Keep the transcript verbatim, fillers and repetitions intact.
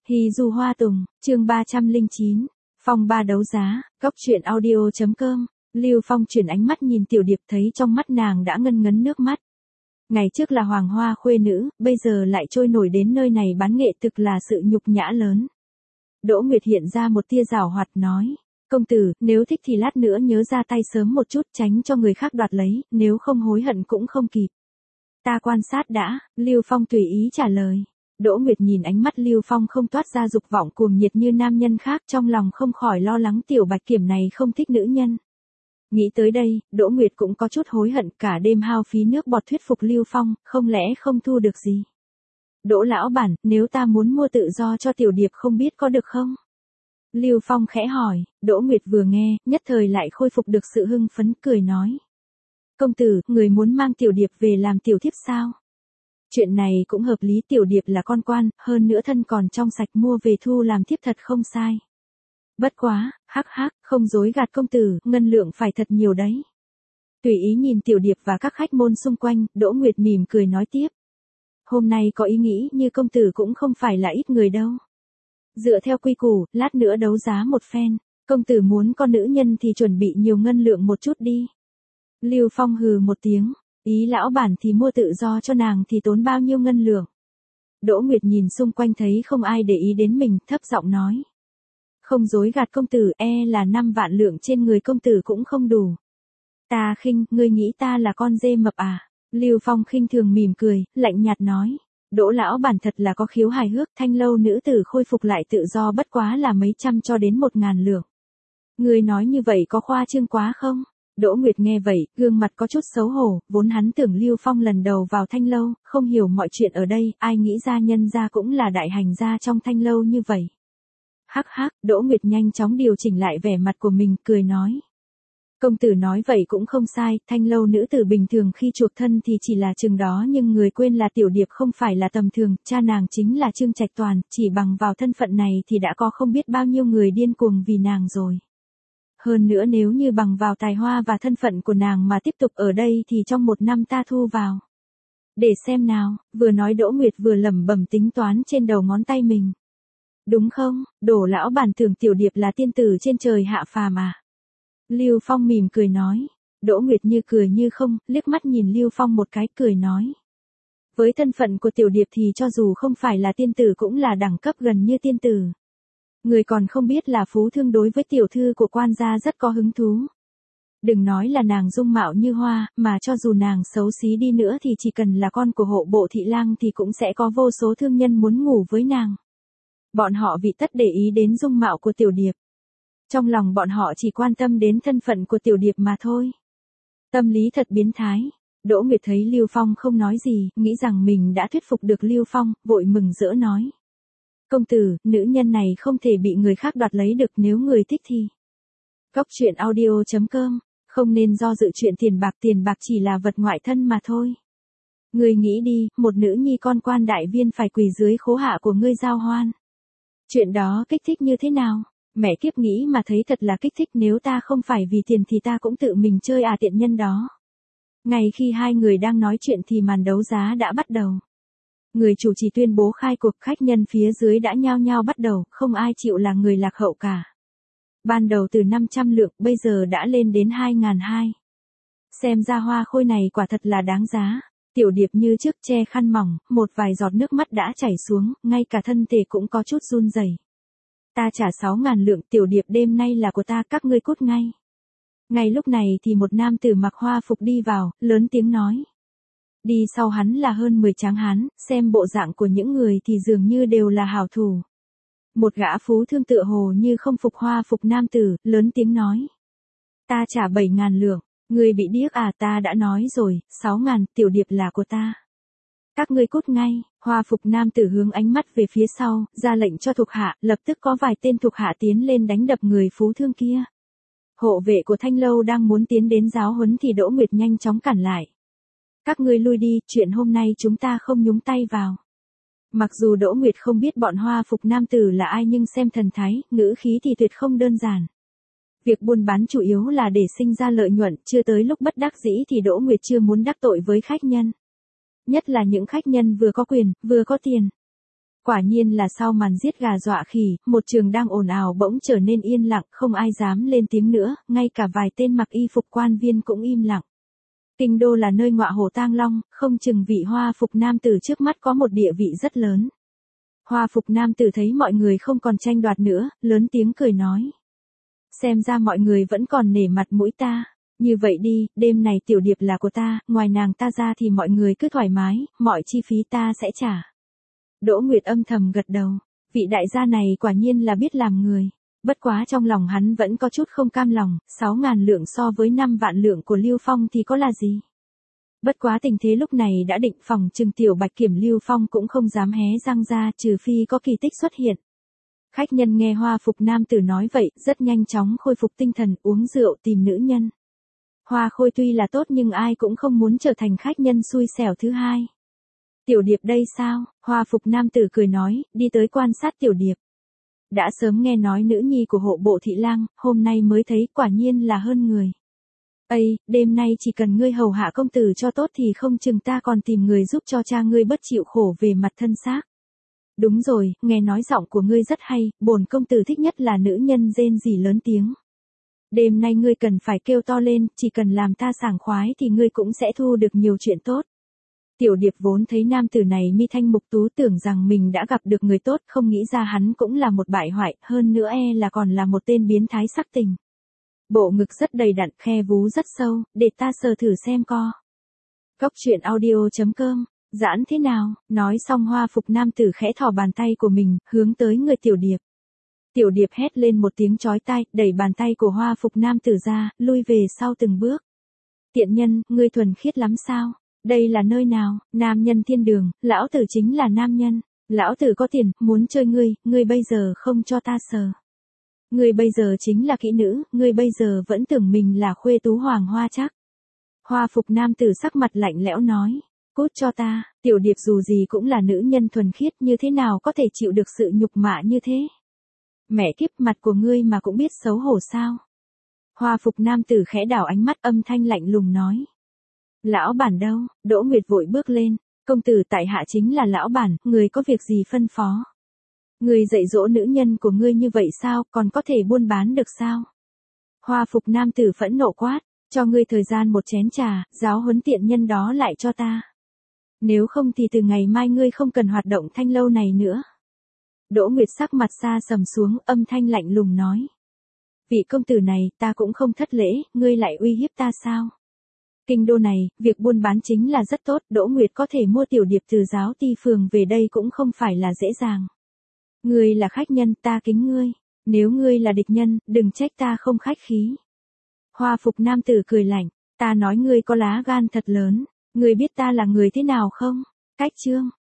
Hy du hoa tùng, chương ba trăm lẻ chín, phong ba đấu giá, góc truyện audio.com, Lưu Phong chuyển ánh mắt nhìn Tiểu Điệp thấy trong mắt nàng đã ngân ngấn nước mắt. Ngày trước là hoàng hoa khuê nữ, bây giờ lại trôi nổi đến nơi này bán nghệ thực là sự nhục nhã lớn. Đỗ Nguyệt hiện ra một tia giảo hoạt nói, công tử, nếu thích thì lát nữa nhớ ra tay sớm một chút tránh cho người khác đoạt lấy, nếu không hối hận cũng không kịp. Ta quan sát đã, Lưu Phong tùy ý trả lời. Đỗ Nguyệt nhìn ánh mắt Lưu Phong không toát ra dục vọng cuồng nhiệt như nam nhân khác, trong lòng không khỏi lo lắng Tiểu Bạch Kiểm này không thích nữ nhân. Nghĩ tới đây, Đỗ Nguyệt cũng có chút hối hận, cả đêm hao phí nước bọt thuyết phục Lưu Phong, không lẽ không thu được gì. Đỗ lão bản, nếu ta muốn mua tự do cho Tiểu Điệp không biết có được không? Lưu Phong khẽ hỏi. Đỗ Nguyệt vừa nghe, nhất thời lại khôi phục được sự hưng phấn, cười nói. Công tử, người muốn mang Tiểu Điệp về làm tiểu thiếp sao? Chuyện này cũng hợp lý, Tiểu Điệp là con quan, hơn nữa thân còn trong sạch, mua về thu làm thiếp thật không sai. Bất quá, hắc hắc, không dối gạt công tử, ngân lượng phải thật nhiều đấy. Tùy ý nhìn Tiểu Điệp và các khách môn xung quanh, Đỗ Nguyệt mỉm cười nói tiếp. Hôm nay có ý nghĩ như công tử cũng không phải là ít người đâu. Dựa theo quy củ, lát nữa đấu giá một phen, công tử muốn con nữ nhân thì chuẩn bị nhiều ngân lượng một chút đi. Lưu Phong hừ một tiếng. Ý lão bản thì mua tự do cho nàng thì tốn bao nhiêu ngân lượng. Đỗ Nguyệt nhìn xung quanh thấy không ai để ý đến mình, thấp giọng nói. Không dối gạt công tử, e là năm vạn lượng trên người công tử cũng không đủ. Ta khinh, ngươi nghĩ ta là con dê mập à? Lưu Phong khinh thường mỉm cười, lạnh nhạt nói. Đỗ lão bản thật là có khiếu hài hước, thanh lâu nữ tử khôi phục lại tự do bất quá là mấy trăm cho đến một ngàn lượng. Ngươi nói như vậy có khoa trương quá không? Đỗ Nguyệt nghe vậy, gương mặt có chút xấu hổ, vốn hắn tưởng Lưu Phong lần đầu vào thanh lâu, không hiểu mọi chuyện ở đây, ai nghĩ ra nhân gia cũng là đại hành gia trong thanh lâu như vậy. Hắc hắc, Đỗ Nguyệt nhanh chóng điều chỉnh lại vẻ mặt của mình, cười nói. Công tử nói vậy cũng không sai, thanh lâu nữ tử bình thường khi chuộc thân thì chỉ là chừng đó, nhưng người quên là Tiểu Điệp không phải là tầm thường, cha nàng chính là Trương Trạch Toàn, chỉ bằng vào thân phận này thì đã có không biết bao nhiêu người điên cuồng vì nàng rồi. Hơn nữa nếu như bằng vào tài hoa và thân phận của nàng mà tiếp tục ở đây thì trong một năm ta thu vào. Để xem nào, vừa nói Đỗ Nguyệt vừa lẩm bẩm tính toán trên đầu ngón tay mình. Đúng không, Đỗ lão bản tưởng Tiểu Điệp là tiên tử trên trời hạ phàm à? Lưu Phong mỉm cười nói. Đỗ Nguyệt như cười như không, liếc mắt nhìn Lưu Phong một cái, cười nói. Với thân phận của Tiểu Điệp thì cho dù không phải là tiên tử cũng là đẳng cấp gần như tiên tử. Người còn không biết là phú thương đối với tiểu thư của quan gia rất có hứng thú. Đừng nói là nàng dung mạo như hoa, mà cho dù nàng xấu xí đi nữa thì chỉ cần là con của hộ bộ thị lang thì cũng sẽ có vô số thương nhân muốn ngủ với nàng. Bọn họ vì tất để ý đến dung mạo của Tiểu Điệp. Trong lòng bọn họ chỉ quan tâm đến thân phận của Tiểu Điệp mà thôi. Tâm lý thật biến thái. Đỗ Nguyệt thấy Lưu Phong không nói gì, nghĩ rằng mình đã thuyết phục được Lưu Phong, vội mừng rỡ nói. Công tử, nữ nhân này không thể bị người khác đoạt lấy được, nếu người thích thì. Góc truyện audio.com, không nên do dự chuyện tiền bạc, tiền bạc chỉ là vật ngoại thân mà thôi. Người nghĩ đi, một nữ nhi con quan đại viên phải quỳ dưới khố hạ của ngươi giao hoan. Chuyện đó kích thích như thế nào? Mẹ kiếp nghĩ mà thấy thật là kích thích, nếu ta không phải vì tiền thì ta cũng tự mình chơi à tiện nhân đó. Ngay khi hai người đang nói chuyện thì màn đấu giá đã bắt đầu. Người chủ trì tuyên bố khai cuộc, khách nhân phía dưới đã nhao nhao bắt đầu, không ai chịu là người lạc hậu cả. Ban đầu từ năm trăm lượng, bây giờ đã lên đến hai nghìn hai. Xem ra hoa khôi này quả thật là đáng giá. Tiểu Điệp như trước che khăn mỏng, một vài giọt nước mắt đã chảy xuống, ngay cả thân thể cũng có chút run rẩy. Ta trả sáu ngàn lượng, Tiểu Điệp đêm nay là của ta, các ngươi cút ngay. Ngay lúc này thì một nam tử mặc hoa phục đi vào, lớn tiếng nói. Đi sau hắn là hơn mười tráng hán, xem bộ dạng của những người thì dường như đều là hảo thủ. Một gã phú thương tựa hồ như không phục hoa phục nam tử, lớn tiếng nói. Ta trả bảy ngàn lượng, người bị điếc à, ta đã nói rồi, sáu ngàn, Tiểu Điệp là của ta. Các ngươi cút ngay, hoa phục nam tử hướng ánh mắt về phía sau, ra lệnh cho thuộc hạ, lập tức có vài tên thuộc hạ tiến lên đánh đập người phú thương kia. Hộ vệ của thanh lâu đang muốn tiến đến giáo huấn thì Đỗ Nguyệt nhanh chóng cản lại. Các ngươi lui đi, chuyện hôm nay chúng ta không nhúng tay vào. Mặc dù Đỗ Nguyệt không biết bọn hoa phục nam tử là ai nhưng xem thần thái, ngữ khí thì tuyệt không đơn giản. Việc buôn bán chủ yếu là để sinh ra lợi nhuận, chưa tới lúc bất đắc dĩ thì Đỗ Nguyệt chưa muốn đắc tội với khách nhân. Nhất là những khách nhân vừa có quyền, vừa có tiền. Quả nhiên là sau màn giết gà dọa khỉ, một trường đang ồn ào bỗng trở nên yên lặng, không ai dám lên tiếng nữa, ngay cả vài tên mặc y phục quan viên cũng im lặng. Kinh đô là nơi ngọa hổ tang long, không chừng vị hoa phục nam tử trước mắt có một địa vị rất lớn. Hoa phục nam tử thấy mọi người không còn tranh đoạt nữa, lớn tiếng cười nói. Xem ra mọi người vẫn còn nể mặt mũi ta. Như vậy đi, đêm này Tiểu Điệp là của ta, ngoài nàng ta ra thì mọi người cứ thoải mái, mọi chi phí ta sẽ trả. Đỗ Nguyệt âm thầm gật đầu, vị đại gia này quả nhiên là biết làm người. Bất quá trong lòng hắn vẫn có chút không cam lòng, sáu ngàn lượng so với năm vạn lượng của Lưu Phong thì có là gì. Bất quá tình thế lúc này đã định, phòng trừng Tiểu Bạch Kiểm Lưu Phong cũng không dám hé răng ra, trừ phi có kỳ tích xuất hiện. Khách nhân nghe hoa phục nam tử nói vậy, rất nhanh chóng khôi phục tinh thần, uống rượu tìm nữ nhân. Hoa khôi tuy là tốt nhưng ai cũng không muốn trở thành khách nhân xui xẻo thứ hai. Tiểu Điệp đây sao? Hoa phục nam tử cười nói, đi tới quan sát Tiểu Điệp. Đã sớm nghe nói nữ nhi của hộ bộ thị lang, hôm nay mới thấy, quả nhiên là hơn người. Ây, đêm nay chỉ cần ngươi hầu hạ công tử cho tốt thì không chừng ta còn tìm người giúp cho cha ngươi bất chịu khổ về mặt thân xác. Đúng rồi, nghe nói giọng của ngươi rất hay, bổn công tử thích nhất là nữ nhân rên rỉ lớn tiếng. Đêm nay ngươi cần phải kêu to lên, chỉ cần làm ta sảng khoái thì ngươi cũng sẽ thu được nhiều chuyện tốt. Tiểu Điệp vốn thấy nam tử này mi thanh mục tú, tưởng rằng mình đã gặp được người tốt, không nghĩ ra hắn cũng là một bại hoại, hơn nữa e là còn là một tên biến thái sắc tình. Bộ ngực rất đầy đặn, khe vú rất sâu, để ta sờ thử xem co. Cóc truyện audio chấm com, giãn thế nào? Nói xong hoa phục nam tử khẽ thò bàn tay của mình, hướng tới người Tiểu Điệp. Tiểu Điệp hét lên một tiếng chói tai, đẩy bàn tay của hoa phục nam tử ra, lui về sau từng bước. Tiện nhân, ngươi thuần khiết lắm sao? Đây là nơi nào? Nam nhân thiên đường, lão tử chính là nam nhân. Lão tử có tiền, muốn chơi ngươi, ngươi bây giờ không cho ta sờ. Ngươi bây giờ chính là kỹ nữ, ngươi bây giờ vẫn tưởng mình là khuê tú hoàng hoa chắc. Hoa phục nam tử sắc mặt lạnh lẽo nói. Cút cho ta, Tiểu Điệp dù gì cũng là nữ nhân thuần khiết, như thế nào có thể chịu được sự nhục mạ như thế? Mẹ kiếp, mặt của ngươi mà cũng biết xấu hổ sao? Hoa phục nam tử khẽ đảo ánh mắt, âm thanh lạnh lùng nói. Lão bản đâu? Đỗ Nguyệt vội bước lên. Công tử tại hạ chính là lão bản, người có việc gì phân phó? Người dạy dỗ nữ nhân của ngươi như vậy sao, còn có thể buôn bán được sao? Hoa phục nam tử phẫn nộ quát, cho ngươi thời gian một chén trà, giáo huấn tiện nhân đó lại cho ta. Nếu không thì từ ngày mai ngươi không cần hoạt động thanh lâu này nữa. Đỗ Nguyệt sắc mặt xa sầm xuống, âm thanh lạnh lùng nói. Vị công tử này, ta cũng không thất lễ, ngươi lại uy hiếp ta sao? Kinh đô này, việc buôn bán chính là rất tốt, Đỗ Nguyệt có thể mua Tiểu Điệp từ giáo ti phường về đây cũng không phải là dễ dàng. Ngươi là khách nhân, ta kính ngươi. Nếu ngươi là địch nhân, đừng trách ta không khách khí. Hoa phục nam tử cười lạnh, ta nói ngươi có lá gan thật lớn. Ngươi biết ta là người thế nào không? Cách chương,